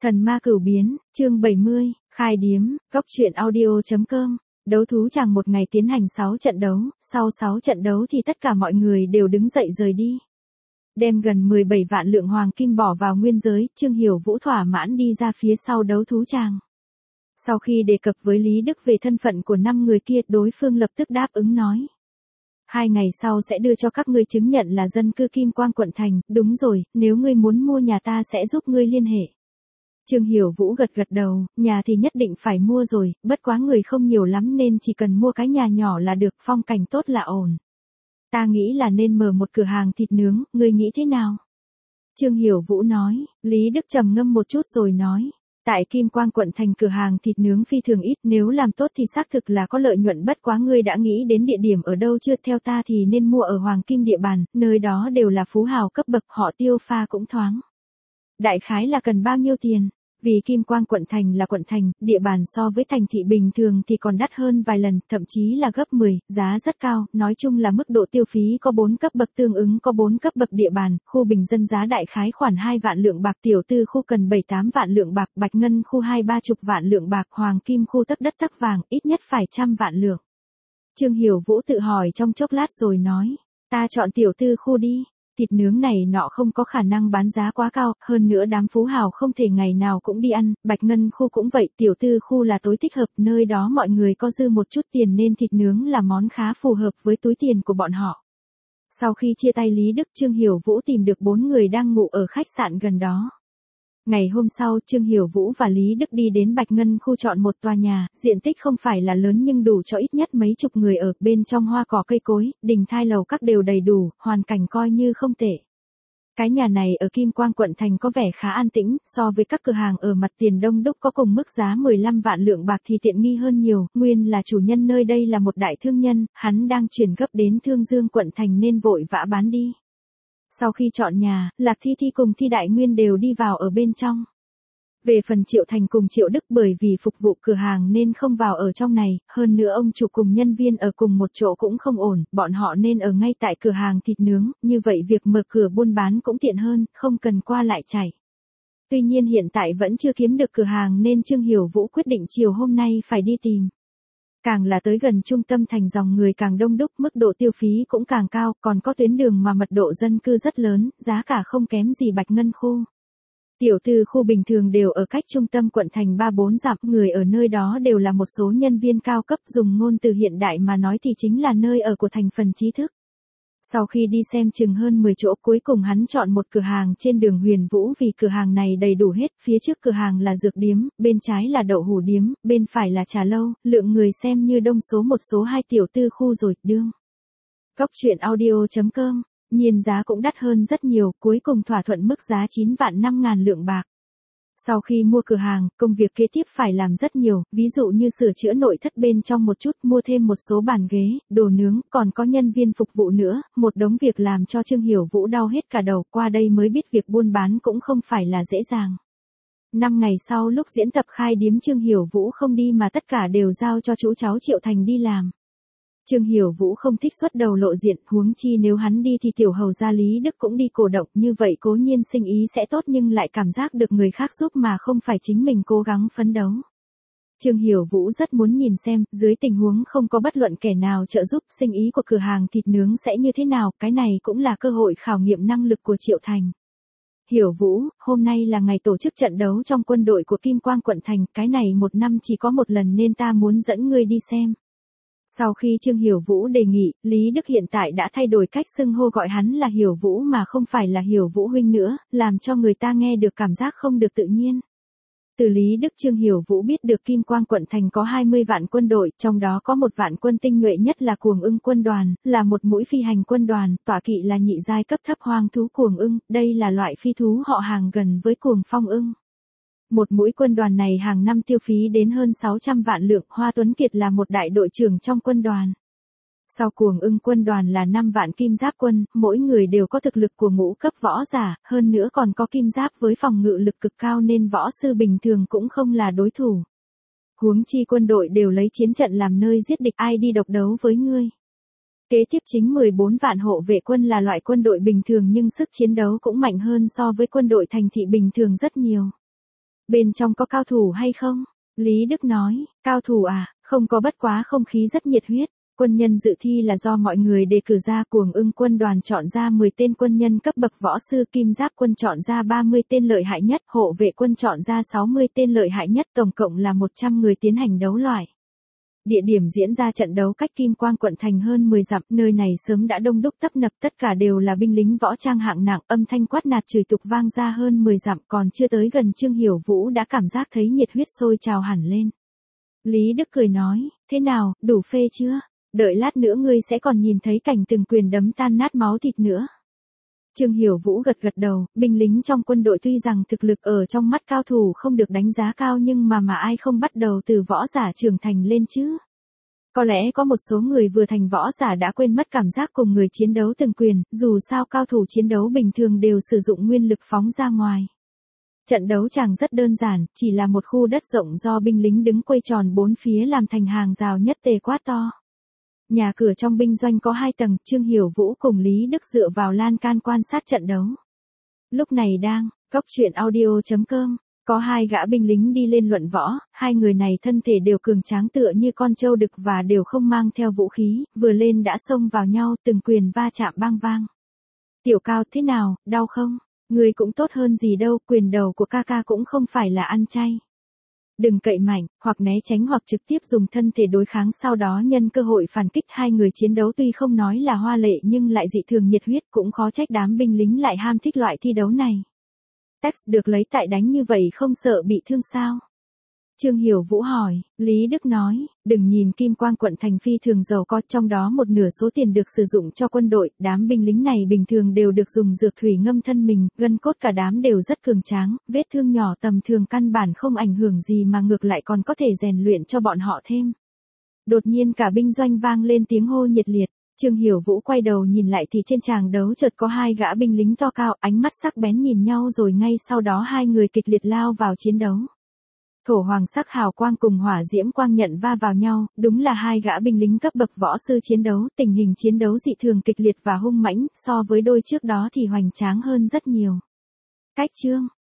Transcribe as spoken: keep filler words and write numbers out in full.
Thần ma cửu biến, chương bảy mươi, khai điếm, góc truyện audio chấm com. Đấu thú chàng một ngày tiến hành sáu trận đấu, sau sáu trận đấu thì tất cả mọi người đều đứng dậy rời đi. Đem gần mười bảy vạn lượng hoàng kim bỏ vào nguyên giới, Trương Hiểu Vũ thỏa mãn đi ra phía sau đấu thú chàng. Sau khi đề cập với Lý Đức về thân phận của năm người kia, đối phương lập tức đáp ứng nói. Hai ngày sau sẽ đưa cho các ngươi chứng nhận là dân cư Kim Quang quận thành, đúng rồi, nếu ngươi muốn mua nhà ta sẽ giúp ngươi liên hệ. Trương Hiểu Vũ gật gật đầu, nhà thì nhất định phải mua rồi, bất quá người không nhiều lắm nên chỉ cần mua cái nhà nhỏ là được, phong cảnh tốt là ổn. Ta nghĩ là nên mở một cửa hàng thịt nướng, ngươi nghĩ thế nào? Trương Hiểu Vũ nói, Lý Đức trầm ngâm một chút rồi nói. Tại Kim Quang quận thành cửa hàng thịt nướng phi thường ít, nếu làm tốt thì xác thực là có lợi nhuận, bất quá ngươi đã nghĩ đến địa điểm ở đâu chưa? Theo ta thì nên mua ở Hoàng Kim địa bàn, nơi đó đều là phú hào cấp bậc, họ tiêu pha cũng thoáng. Đại khái là cần bao nhiêu tiền? Vì Kim Quang quận thành là quận thành, địa bàn so với thành thị bình thường thì còn đắt hơn vài lần, thậm chí là gấp mười, giá rất cao, nói chung là mức độ tiêu phí có bốn cấp bậc, tương ứng có bốn cấp bậc địa bàn, khu bình dân giá đại khái khoảng hai vạn lượng bạc, tiểu tư khu cần bảy tám vạn lượng bạc, bạch ngân khu hai ba chục vạn lượng bạc, hoàng kim khu tấc đất tấc vàng, ít nhất phải trăm vạn lượng. Trương Hiểu Vũ tự hỏi trong chốc lát rồi nói, ta chọn tiểu tư khu đi. Thịt nướng này nọ không có khả năng bán giá quá cao, hơn nữa đám phú hào không thể ngày nào cũng đi ăn, bạch ngân khu cũng vậy, tiểu tư khu là tối thích hợp, nơi đó mọi người có dư một chút tiền nên thịt nướng là món khá phù hợp với túi tiền của bọn họ. Sau khi chia tay Lý Đức, Trương Hiểu Vũ tìm được bốn người đang ngủ ở khách sạn gần đó. Ngày hôm sau, Trương Hiểu Vũ và Lý Đức đi đến Bạch Ngân khu chọn một tòa nhà, diện tích không phải là lớn nhưng đủ cho ít nhất mấy chục người ở, bên trong hoa cỏ cây cối, đình thai lầu các đều đầy đủ, hoàn cảnh coi như không tệ. Cái nhà này ở Kim Quang quận thành có vẻ khá an tĩnh, so với các cửa hàng ở mặt tiền đông đúc có cùng mức giá mười lăm vạn lượng bạc thì tiện nghi hơn nhiều, nguyên là chủ nhân nơi đây là một đại thương nhân, hắn đang chuyển gấp đến Thương Dương quận thành nên vội vã bán đi. Sau khi chọn nhà, Lạc Thi Thi cùng Thi Đại Nguyên đều đi vào ở bên trong. Về phần Triệu Thành cùng Triệu Đức bởi vì phục vụ cửa hàng nên không vào ở trong này, hơn nữa ông chủ cùng nhân viên ở cùng một chỗ cũng không ổn, bọn họ nên ở ngay tại cửa hàng thịt nướng, như vậy việc mở cửa buôn bán cũng tiện hơn, không cần qua lại chạy. Tuy nhiên hiện tại vẫn chưa kiếm được cửa hàng nên Trương Hiểu Vũ quyết định chiều hôm nay phải đi tìm. Càng là tới gần trung tâm thành dòng người càng đông đúc, mức độ tiêu phí cũng càng cao, còn có tuyến đường mà mật độ dân cư rất lớn, giá cả không kém gì Bạch Ngân khu. Tiểu tư khu bình thường đều ở cách trung tâm quận thành ba bốn dặm, người ở nơi đó đều là một số nhân viên cao cấp, dùng ngôn từ hiện đại mà nói thì chính là nơi ở của thành phần trí thức. Sau khi đi xem chừng hơn mười chỗ, cuối cùng hắn chọn một cửa hàng trên đường Huyền Vũ vì cửa hàng này đầy đủ hết, phía trước cửa hàng là dược điếm, bên trái là đậu hủ điếm, bên phải là trà lâu, lượng người xem như đông số một số hai tiểu tư khu rồi, đương. Góc truyện audio chấm com, nhiên giá cũng đắt hơn rất nhiều, cuối cùng thỏa thuận mức giá chín vạn năm ngàn lượng bạc. Sau khi mua cửa hàng, công việc kế tiếp phải làm rất nhiều, ví dụ như sửa chữa nội thất bên trong một chút, mua thêm một số bàn ghế, đồ nướng, còn có nhân viên phục vụ nữa, một đống việc làm cho Trương Hiểu Vũ đau hết cả đầu, qua đây mới biết việc buôn bán cũng không phải là dễ dàng. Năm ngày sau lúc diễn tập khai điếm Trương Hiểu Vũ không đi mà tất cả đều giao cho chú cháu Triệu Thành đi làm. Trương Hiểu Vũ không thích xuất đầu lộ diện, huống chi nếu hắn đi thì tiểu hầu gia Lý Đức cũng đi cổ động, như vậy cố nhiên sinh ý sẽ tốt nhưng lại cảm giác được người khác giúp mà không phải chính mình cố gắng phấn đấu. Trương Hiểu Vũ rất muốn nhìn xem, dưới tình huống không có bất luận kẻ nào trợ giúp, sinh ý của cửa hàng thịt nướng sẽ như thế nào, cái này cũng là cơ hội khảo nghiệm năng lực của Triệu Thành. Hiểu Vũ, hôm nay là ngày tổ chức trận đấu trong quân đội của Kim Quang quận thành, cái này một năm chỉ có một lần nên ta muốn dẫn ngươi đi xem. Sau khi Trương Hiểu Vũ đề nghị, Lý Đức hiện tại đã thay đổi cách xưng hô gọi hắn là Hiểu Vũ mà không phải là Hiểu Vũ huynh nữa, làm cho người ta nghe được cảm giác không được tự nhiên. Từ Lý Đức Trương Hiểu Vũ biết được Kim Quang quận thành có hai mươi vạn quân đội, trong đó có một vạn quân tinh nhuệ nhất là Cuồng Ưng quân đoàn, là một mũi phi hành quân đoàn, tọa kỵ là nhị giai cấp thấp hoang thú Cuồng Ưng, đây là loại phi thú họ hàng gần với Cuồng Phong Ưng. Một mũi quân đoàn này hàng năm tiêu phí đến hơn sáu trăm vạn lượng, Hoa Tuấn Kiệt là một đại đội trưởng trong quân đoàn. Sau Cuồng Ưng quân đoàn là năm vạn kim giáp quân, mỗi người đều có thực lực của ngũ cấp võ giả, hơn nữa còn có kim giáp với phòng ngự lực cực cao nên võ sư bình thường cũng không là đối thủ. Huống chi quân đội đều lấy chiến trận làm nơi giết địch, ai đi độc đấu với ngươi. Kế tiếp chính mười bốn vạn hộ vệ quân là loại quân đội bình thường nhưng sức chiến đấu cũng mạnh hơn so với quân đội thành thị bình thường rất nhiều. Bên trong có cao thủ hay không? Lý Đức nói, cao thủ à, không có, bất quá không khí rất nhiệt huyết. Quân nhân dự thi là do mọi người đề cử ra, Cuồng Ưng quân đoàn chọn ra mười tên quân nhân cấp bậc võ sư, Kim Giáp quân chọn ra ba mươi tên lợi hại nhất, Hộ vệ quân chọn ra sáu mươi tên lợi hại nhất, tổng cộng là một trăm người tiến hành đấu loại. Địa điểm diễn ra trận đấu cách Kim Quang quận thành hơn mười dặm, nơi này sớm đã đông đúc tấp nập, tất cả đều là binh lính võ trang hạng nặng, âm thanh quát nạt chửi tục vang ra hơn mười dặm, còn chưa tới gần Trương Hiểu Vũ đã cảm giác thấy nhiệt huyết sôi trào hẳn lên. Lý Đức cười nói, thế nào, đủ phê chưa? Đợi lát nữa ngươi sẽ còn nhìn thấy cảnh từng quyền đấm tan nát máu thịt nữa. Trương Hiểu Vũ gật gật đầu, binh lính trong quân đội tuy rằng thực lực ở trong mắt cao thủ không được đánh giá cao, nhưng mà mà ai không bắt đầu từ võ giả trưởng thành lên chứ. Có lẽ có một số người vừa thành võ giả đã quên mất cảm giác cùng người chiến đấu từng quyền, dù sao cao thủ chiến đấu bình thường đều sử dụng nguyên lực phóng ra ngoài. Trận đấu chàng rất đơn giản, chỉ là một khu đất rộng do binh lính đứng quây tròn bốn phía làm thành hàng rào nhất tề quá to. Nhà cửa trong binh doanh có hai tầng, Trương Hiểu Vũ cùng Lý Đức dựa vào lan can quan sát trận đấu. Lúc này đang, góc truyện audio chấm com, có hai gã binh lính đi lên luận võ, hai người này thân thể đều cường tráng tựa như con trâu đực và đều không mang theo vũ khí, vừa lên đã xông vào nhau, từng quyền va chạm bang vang. Tiểu Cao, thế nào, đau không? Người cũng tốt hơn gì đâu, quyền đầu của ca ca cũng không phải là ăn chay. Đừng cậy mạnh, hoặc né tránh hoặc trực tiếp dùng thân thể đối kháng, sau đó nhân cơ hội phản kích. Hai người chiến đấu tuy không nói là hoa lệ nhưng lại dị thường nhiệt huyết, cũng khó trách đám binh lính lại ham thích loại thi đấu này. Tex được lấy tại đánh như vậy không sợ bị thương sao? Trương Hiểu Vũ hỏi, Lý Đức nói, đừng nhìn Kim Quang quận thành phi thường giàu có, trong đó một nửa số tiền được sử dụng cho quân đội, đám binh lính này bình thường đều được dùng dược thủy ngâm thân mình, gân cốt cả đám đều rất cường tráng, vết thương nhỏ tầm thường căn bản không ảnh hưởng gì mà ngược lại còn có thể rèn luyện cho bọn họ thêm. Đột nhiên cả binh doanh vang lên tiếng hô nhiệt liệt. Trương Hiểu Vũ quay đầu nhìn lại thì trên tràng đấu chợt có hai gã binh lính to cao, ánh mắt sắc bén nhìn nhau, rồi ngay sau đó hai người kịch liệt lao vào chiến đấu. Thổ hoàng sắc hào quang cùng hỏa diễm quang nhận va vào nhau, đúng là hai gã binh lính cấp bậc võ sư chiến đấu, tình hình chiến đấu dị thường kịch liệt và hung mãnh, so với đôi trước đó thì hoành tráng hơn rất nhiều. Cách Trương